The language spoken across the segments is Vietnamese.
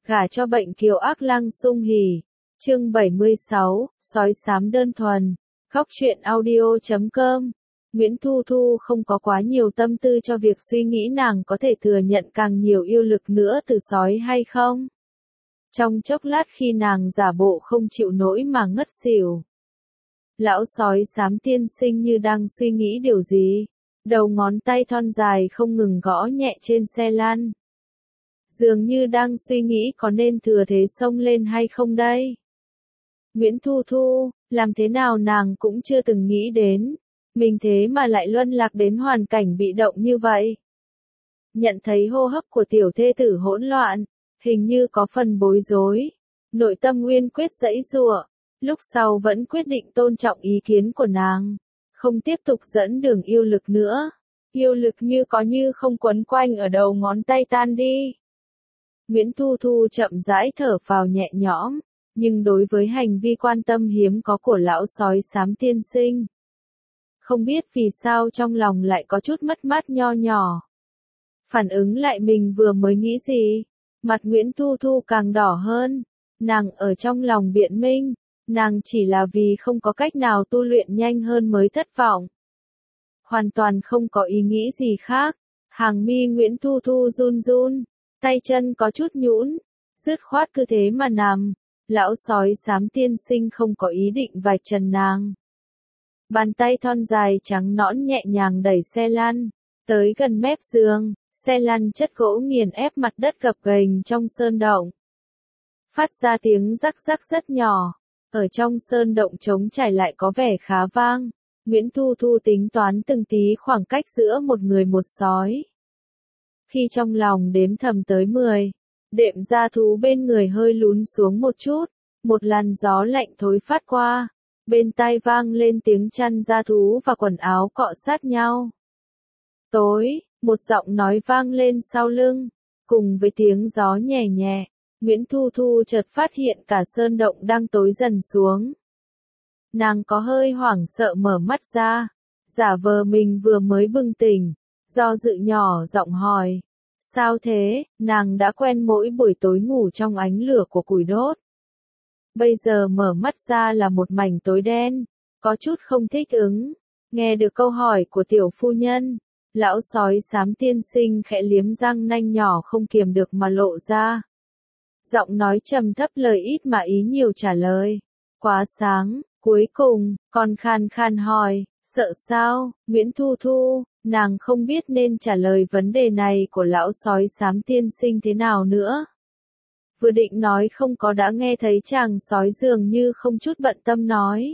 Gả cho bệnh kiều ác lăng sung hỉ. Chương 76, sói xám đơn thuần. Góc truyện audio.com. Nguyễn Thu Thu không có quá nhiều tâm tư cho việc suy nghĩ nàng có thể thừa nhận càng nhiều yêu lực nữa từ sói hay không. Trong chốc lát khi nàng giả bộ không chịu nổi mà ngất xỉu. Lão sói xám tiên sinh như đang suy nghĩ điều gì. Đầu ngón tay thon dài không ngừng gõ nhẹ trên xe lăn. Dường như đang suy nghĩ có nên thừa thế xông lên hay không đây. Nguyễn Thu Thu, làm thế nào nàng cũng chưa từng nghĩ đến. Mình thế mà lại luân lạc đến hoàn cảnh bị động như vậy. Nhận thấy hô hấp của tiểu thê tử hỗn loạn, hình như có phần bối rối. Nội tâm Nguyên quyết giãy giụa, lúc sau vẫn quyết định tôn trọng ý kiến của nàng. Không tiếp tục dẫn đường yêu lực nữa. Yêu lực như có như không quấn quanh ở đầu ngón tay tan đi. Nguyễn Thu Thu chậm rãi thở phào nhẹ nhõm, nhưng đối với hành vi quan tâm hiếm có của lão sói xám tiên sinh. Không biết vì sao trong lòng lại có chút mất mát nho nhỏ. Phản ứng lại mình vừa mới nghĩ gì, mặt Nguyễn Thu Thu càng đỏ hơn, nàng ở trong lòng biện minh, nàng chỉ là vì không có cách nào tu luyện nhanh hơn mới thất vọng. Hoàn toàn không có ý nghĩ gì khác, hàng mi Nguyễn Thu Thu run run. Tay chân có chút nhũn, dứt khoát cứ thế mà nằm. Lão sói xám tiên sinh không có ý định vạch trần nàng. Bàn tay thon dài trắng nõn nhẹ nhàng đẩy xe lăn, tới gần mép giường, xe lăn chất gỗ nghiền ép mặt đất gập ghềnh trong sơn động. Phát ra tiếng rắc rắc rất nhỏ, ở trong sơn động trống trải lại có vẻ khá vang. Nguyễn Thu Thu tính toán từng tí khoảng cách giữa một người một sói. Khi trong lòng đếm thầm tới 10, đệm gia thú bên người hơi lún xuống một chút, một làn gió lạnh thối phát qua, bên tai vang lên tiếng chăn gia thú và quần áo cọ sát nhau. Tối, một giọng nói vang lên sau lưng, cùng với tiếng gió nhẹ nhẹ, Nguyễn Thu Thu chợt phát hiện cả sơn động đang tối dần xuống. Nàng có hơi hoảng sợ mở mắt ra, giả vờ mình vừa mới bừng tỉnh. Do dự nhỏ giọng hỏi, sao thế, nàng đã quen mỗi buổi tối ngủ trong ánh lửa của củi đốt. Bây giờ mở mắt ra là một mảnh tối đen, có chút không thích ứng. Nghe được câu hỏi của tiểu phu nhân, lão sói xám tiên sinh khẽ liếm răng nanh nhỏ không kiềm được mà lộ ra. Giọng nói trầm thấp lời ít mà ý nhiều trả lời, quá sáng, cuối cùng, còn khan khan hỏi, sợ sao, Nguyễn Thu Thu. Nàng không biết nên trả lời vấn đề này của lão sói xám tiên sinh thế nào nữa. Vừa định nói không có đã nghe thấy chàng sói dường như không chút bận tâm nói.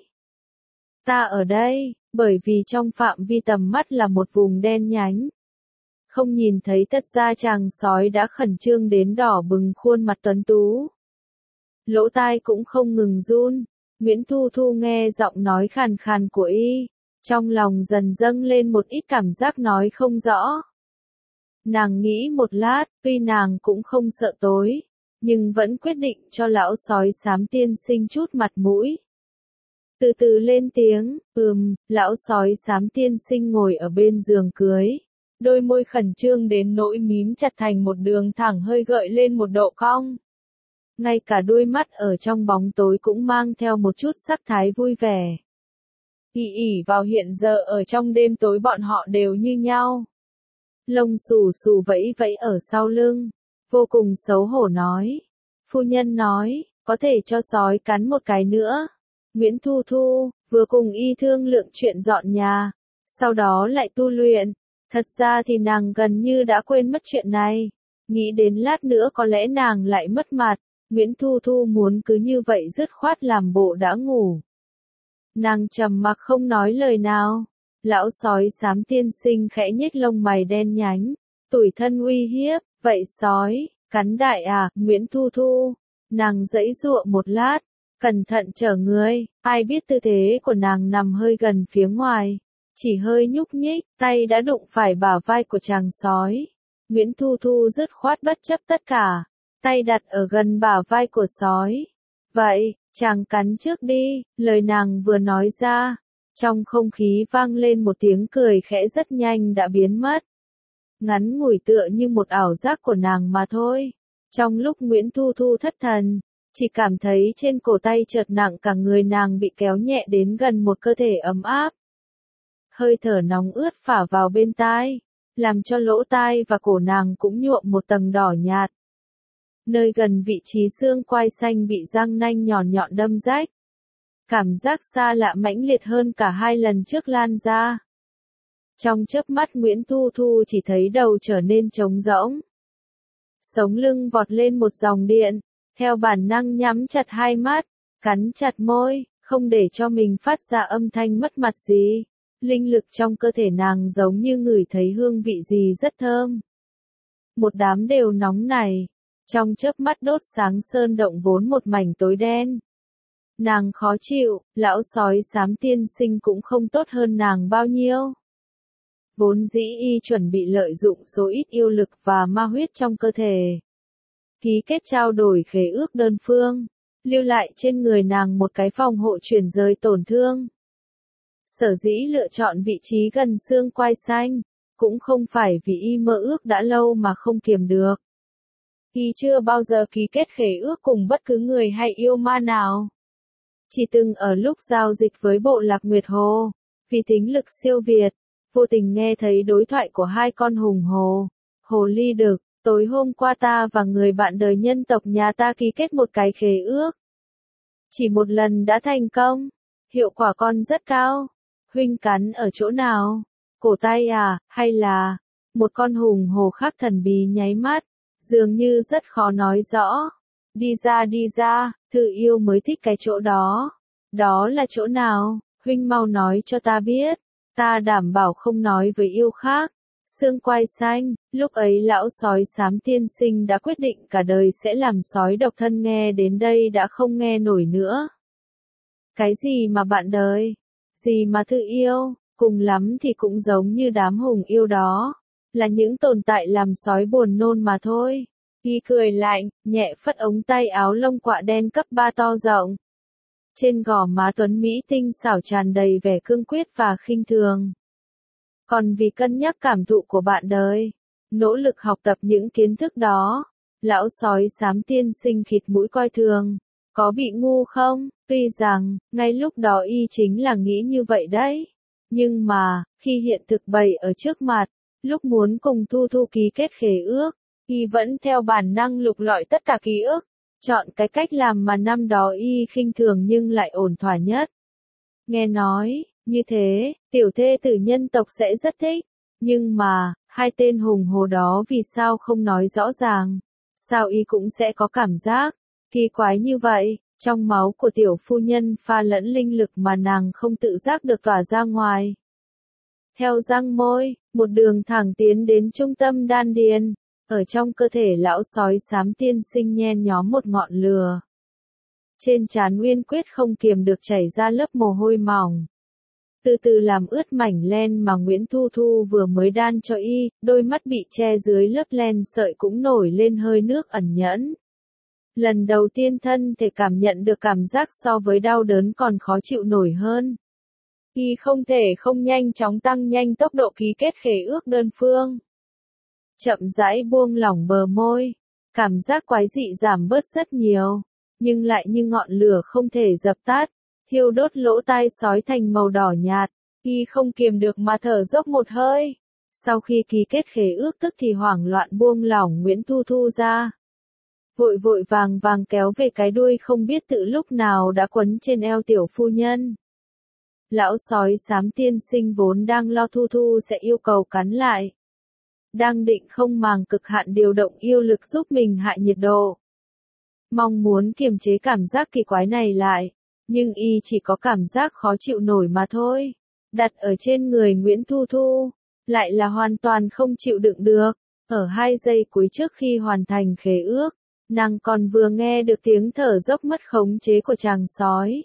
Ta ở đây, bởi vì trong phạm vi tầm mắt là một vùng đen nhánh. Không nhìn thấy tất ra chàng sói đã khẩn trương đến đỏ bừng khuôn mặt tuấn tú. Lỗ tai cũng không ngừng run, Nguyễn Thu Thu nghe giọng nói khàn khàn của y. Trong lòng dần dâng lên một ít cảm giác nói không rõ. Nàng nghĩ một lát, tuy nàng cũng không sợ tối, nhưng vẫn quyết định cho lão sói xám tiên sinh chút mặt mũi. Từ từ lên tiếng, lão sói xám tiên sinh ngồi ở bên giường cưới. Đôi môi khẩn trương đến nỗi mím chặt thành một đường thẳng hơi gợi lên một độ cong. Ngay cả đôi mắt ở trong bóng tối cũng mang theo một chút sắc thái vui vẻ. Ỷ vào hiện giờ ở trong đêm tối bọn họ đều như nhau. Lông xù xù vẫy vẫy ở sau lưng, vô cùng xấu hổ nói. Phu nhân nói, có thể cho sói cắn một cái nữa. Nguyễn Thu Thu, vừa cùng y thương lượng chuyện dọn nhà, sau đó lại tu luyện. Thật ra thì nàng gần như đã quên mất chuyện này. Nghĩ đến lát nữa có lẽ nàng lại mất mặt. Nguyễn Thu Thu muốn cứ như vậy dứt khoát làm bộ đã ngủ. Nàng trầm mặc không nói lời nào. Lão sói xám tiên sinh khẽ nhếch lông mày đen nhánh, tủi thân uy hiếp, vậy sói, cắn đại à, Nguyễn Thu Thu. Nàng giãy giụa một lát, cẩn thận trở người, ai biết tư thế của nàng nằm hơi gần phía ngoài. Chỉ hơi nhúc nhích, tay đã đụng phải bả vai của chàng sói. Nguyễn Thu Thu dứt khoát bất chấp tất cả, tay đặt ở gần bả vai của sói. Vậy, chàng cắn trước đi, lời nàng vừa nói ra. Trong không khí vang lên một tiếng cười khẽ rất nhanh đã biến mất. Ngắn ngủi tựa như một ảo giác của nàng mà thôi. Trong lúc Nguyễn Thu Thu thất thần, chỉ cảm thấy trên cổ tay chợt nặng, cả người nàng bị kéo nhẹ đến gần một cơ thể ấm áp. Hơi thở nóng ướt phả vào bên tai, làm cho lỗ tai và cổ nàng cũng nhuộm một tầng đỏ nhạt. Nơi gần vị trí xương quai xanh bị răng nanh nhọn nhọn đâm rách. Cảm giác xa lạ mãnh liệt hơn cả 2 lần trước lan ra. Trong chớp mắt Nguyễn Thu Thu chỉ thấy đầu trở nên trống rỗng. Sống lưng vọt lên một dòng điện, theo bản năng nhắm chặt hai mắt, cắn chặt môi, không để cho mình phát ra âm thanh mất mặt gì. Linh lực trong cơ thể nàng giống như ngửi thấy hương vị gì rất thơm. Một đám đều nóng này, trong chớp mắt đốt sáng sơn động vốn một mảnh tối đen. Nàng khó chịu, lão sói xám tiên sinh cũng không tốt hơn nàng bao nhiêu. Vốn dĩ y chuẩn bị lợi dụng số ít yêu lực và ma huyết trong cơ thể. Ký kết trao đổi khế ước đơn phương, lưu lại trên người nàng một cái phòng hộ chuyển rời tổn thương. Sở dĩ lựa chọn vị trí gần xương quai xanh, cũng không phải vì y mơ ước đã lâu mà không kiềm được. Y chưa bao giờ ký kết khế ước cùng bất cứ người hay yêu ma nào. Chỉ từng ở lúc giao dịch với bộ lạc Nguyệt Hồ, vì tính lực siêu việt, vô tình nghe thấy đối thoại của hai con hùng hồ. Hồ ly đực, tối hôm qua ta và người bạn đời nhân tộc nhà ta ký kết một cái khế ước. Chỉ một lần đã thành công, hiệu quả còn rất cao. Huynh cắn ở chỗ nào? Cổ tay à, hay là... Một con hùng hồ khác thần bí nháy mắt, dường như rất khó nói rõ. Đi ra, Thư yêu mới thích cái chỗ đó. Đó là chỗ nào? Huynh mau nói cho ta biết. Ta đảm bảo không nói với yêu khác. Xương quai xanh, lúc ấy lão sói xám tiên sinh đã quyết định cả đời sẽ làm sói độc thân, nghe đến đây đã không nghe nổi nữa. Cái gì mà bạn đời? Gì mà Thư yêu? Cùng lắm thì cũng giống như đám hùng yêu đó. Là những tồn tại làm sói buồn nôn mà thôi. Y cười lạnh, nhẹ phất ống tay áo lông quạ đen cấp 3 to rộng. Trên gò má tuấn Mỹ tinh xảo tràn đầy vẻ cương quyết và khinh thường. Còn vì cân nhắc cảm thụ của bạn đời, nỗ lực học tập những kiến thức đó, lão sói xám tiên sinh khịt mũi coi thường. Có bị ngu không? Tuy rằng, ngay lúc đó y chính là nghĩ như vậy đấy. Nhưng mà, khi hiện thực bày ở trước mặt, lúc muốn cùng Thu Thu ký kết khế ước, y vẫn theo bản năng lục lọi tất cả ký ức, chọn cái cách làm mà năm đó y khinh thường nhưng lại ổn thỏa nhất. Nghe nói, như thế, tiểu thê tử nhân tộc sẽ rất thích, nhưng mà, hai tên hùng hồ đó vì sao không nói rõ ràng, sao y cũng sẽ có cảm giác kỳ quái như vậy, trong máu của tiểu phu nhân pha lẫn linh lực mà nàng không tự giác được tỏa ra ngoài. Theo răng môi, một đường thẳng tiến đến trung tâm đan điền, ở trong cơ thể lão sói xám tiên sinh nhen nhóm một ngọn lửa. Trên trán Nguyên Quyết không kiềm được chảy ra lớp mồ hôi mỏng. Từ từ làm ướt mảnh len mà Nguyễn Thu Thu vừa mới đan cho y, đôi mắt bị che dưới lớp len sợi cũng nổi lên hơi nước ẩn nhẫn. Lần đầu tiên thân thể cảm nhận được cảm giác so với đau đớn còn khó chịu nổi hơn. Y không thể không nhanh chóng tăng nhanh tốc độ ký kết khế ước đơn phương. Chậm rãi buông lỏng bờ môi, cảm giác quái dị giảm bớt rất nhiều, nhưng lại như ngọn lửa không thể dập tắt, thiêu đốt lỗ tai sói thành màu đỏ nhạt. Y không kiềm được mà thở dốc một hơi. Sau khi ký kết khế ước tức thì hoảng loạn buông lỏng Nguyễn Thu Thu ra. Vội vội vàng vàng kéo về cái đuôi không biết tự lúc nào đã quấn trên eo tiểu phu nhân. Lão sói xám tiên sinh vốn đang lo Thu Thu sẽ yêu cầu cắn lại. Đang định không màng cực hạn điều động yêu lực giúp mình hạ nhiệt độ. Mong muốn kiềm chế cảm giác kỳ quái này lại, nhưng y chỉ có cảm giác khó chịu nổi mà thôi. Đặt ở trên người Nguyễn Thu Thu, lại là hoàn toàn không chịu đựng được. Ở 2 giây cuối trước khi hoàn thành khế ước, nàng còn vừa nghe được tiếng thở dốc mất khống chế của chàng sói.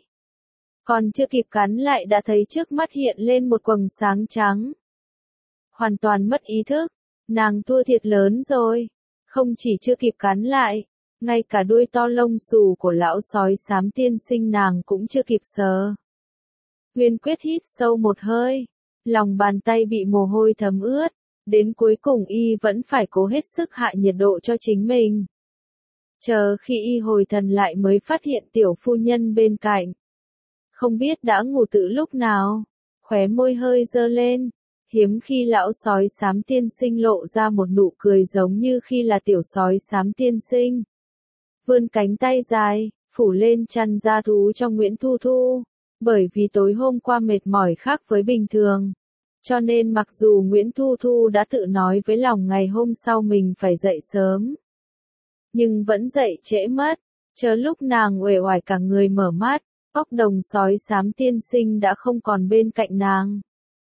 Còn chưa kịp cắn lại đã thấy trước mắt hiện lên một quầng sáng trắng. Hoàn toàn mất ý thức, nàng thua thiệt lớn rồi. Không chỉ chưa kịp cắn lại, ngay cả đuôi to lông xù của lão sói xám tiên sinh nàng cũng chưa kịp sờ. Nguyên Quyết hít sâu một hơi, lòng bàn tay bị mồ hôi thấm ướt, đến cuối cùng y vẫn phải cố hết sức hạ nhiệt độ cho chính mình. Chờ khi y hồi thần lại mới phát hiện tiểu phu nhân bên cạnh. Không biết đã ngủ từ lúc nào, khóe môi hơi dơ lên, hiếm khi lão sói xám tiên sinh lộ ra một nụ cười giống như khi là tiểu sói xám tiên sinh. Vươn cánh tay dài, phủ lên chăn da thú cho Nguyễn Thu Thu, bởi vì tối hôm qua mệt mỏi khác với bình thường. Cho nên mặc dù Nguyễn Thu Thu đã tự nói với lòng ngày hôm sau mình phải dậy sớm, nhưng vẫn dậy trễ mất, chờ lúc nàng uể oải cả người mở mắt, óc đồng sói xám tiên sinh đã không còn bên cạnh nàng.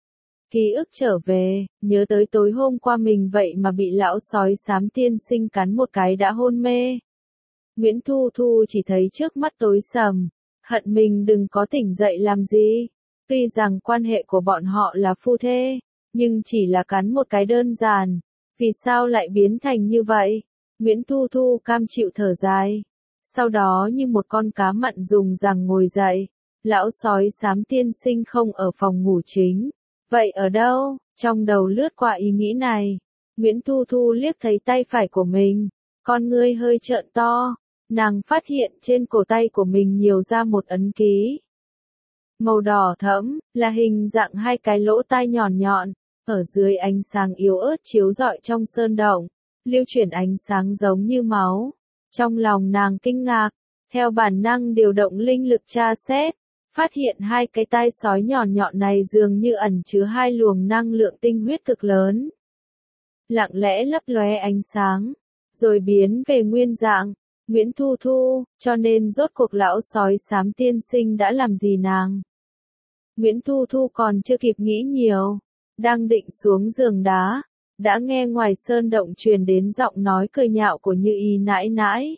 Ký ức trở về, nhớ tới tối hôm qua mình vậy mà bị lão sói xám tiên sinh cắn một cái đã hôn mê. Nguyễn Thu Thu chỉ thấy trước mắt tối sầm, hận mình đừng có tỉnh dậy làm gì. Tuy rằng quan hệ của bọn họ là phu thê, nhưng chỉ là cắn một cái đơn giản, vì sao lại biến thành như vậy? Nguyễn Thu Thu cam chịu thở dài. Sau đó như một con cá mặn dùng rằng ngồi dậy, lão sói xám tiên sinh không ở phòng ngủ chính. Vậy ở đâu? Trong đầu lướt qua ý nghĩ này, Nguyễn Thu Thu liếc thấy tay phải của mình, con ngươi hơi trợn to, nàng phát hiện trên cổ tay của mình nhiều ra một ấn ký. Màu đỏ thẫm, là hình dạng hai cái lỗ tai nhọn nhọn, ở dưới ánh sáng yếu ớt chiếu rọi trong sơn động, lưu chuyển ánh sáng giống như máu. Trong lòng nàng kinh ngạc, theo bản năng điều động linh lực tra xét, phát hiện hai cái tai sói nhọn nhọn này dường như ẩn chứa hai luồng năng lượng tinh huyết cực lớn. Lặng lẽ lấp lóe ánh sáng, rồi biến về nguyên dạng. Nguyễn Thu Thu, cho nên rốt cuộc lão sói xám tiên sinh đã làm gì nàng? Nguyễn Thu Thu còn chưa kịp nghĩ nhiều, đang định xuống giường đá, đã nghe ngoài sơn động truyền đến giọng nói cười nhạo của Như Ý nãi nãi.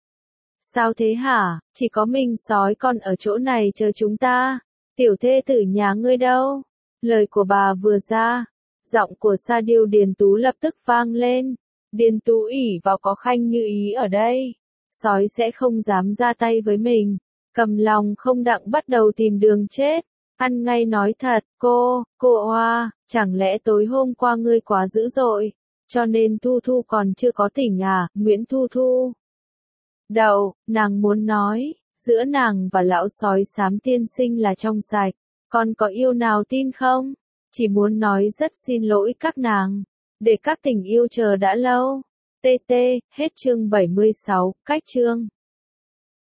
Sao thế hả, chỉ có mình sói con ở chỗ này chờ chúng ta, tiểu thê tử nhà ngươi đâu? Lời của bà vừa ra, giọng của Sa Điêu Điền Tú lập tức vang lên. Điền Tú ỷ vào có Khanh Như Ý ở đây, sói sẽ không dám ra tay với mình, cầm lòng không đặng bắt đầu tìm đường chết. Ăn ngay nói thật, cô oa, chẳng lẽ tối hôm qua ngươi quá dữ dội, cho nên Thu Thu còn chưa có tỉnh à? Nguyễn Thu Thu đầu, nàng muốn nói, giữa nàng và lão sói xám tiên sinh là trong sạch, còn có yêu nào tin không? Chỉ muốn nói rất xin lỗi các nàng, để các tình yêu chờ đã lâu. TT, hết chương 76, cách chương.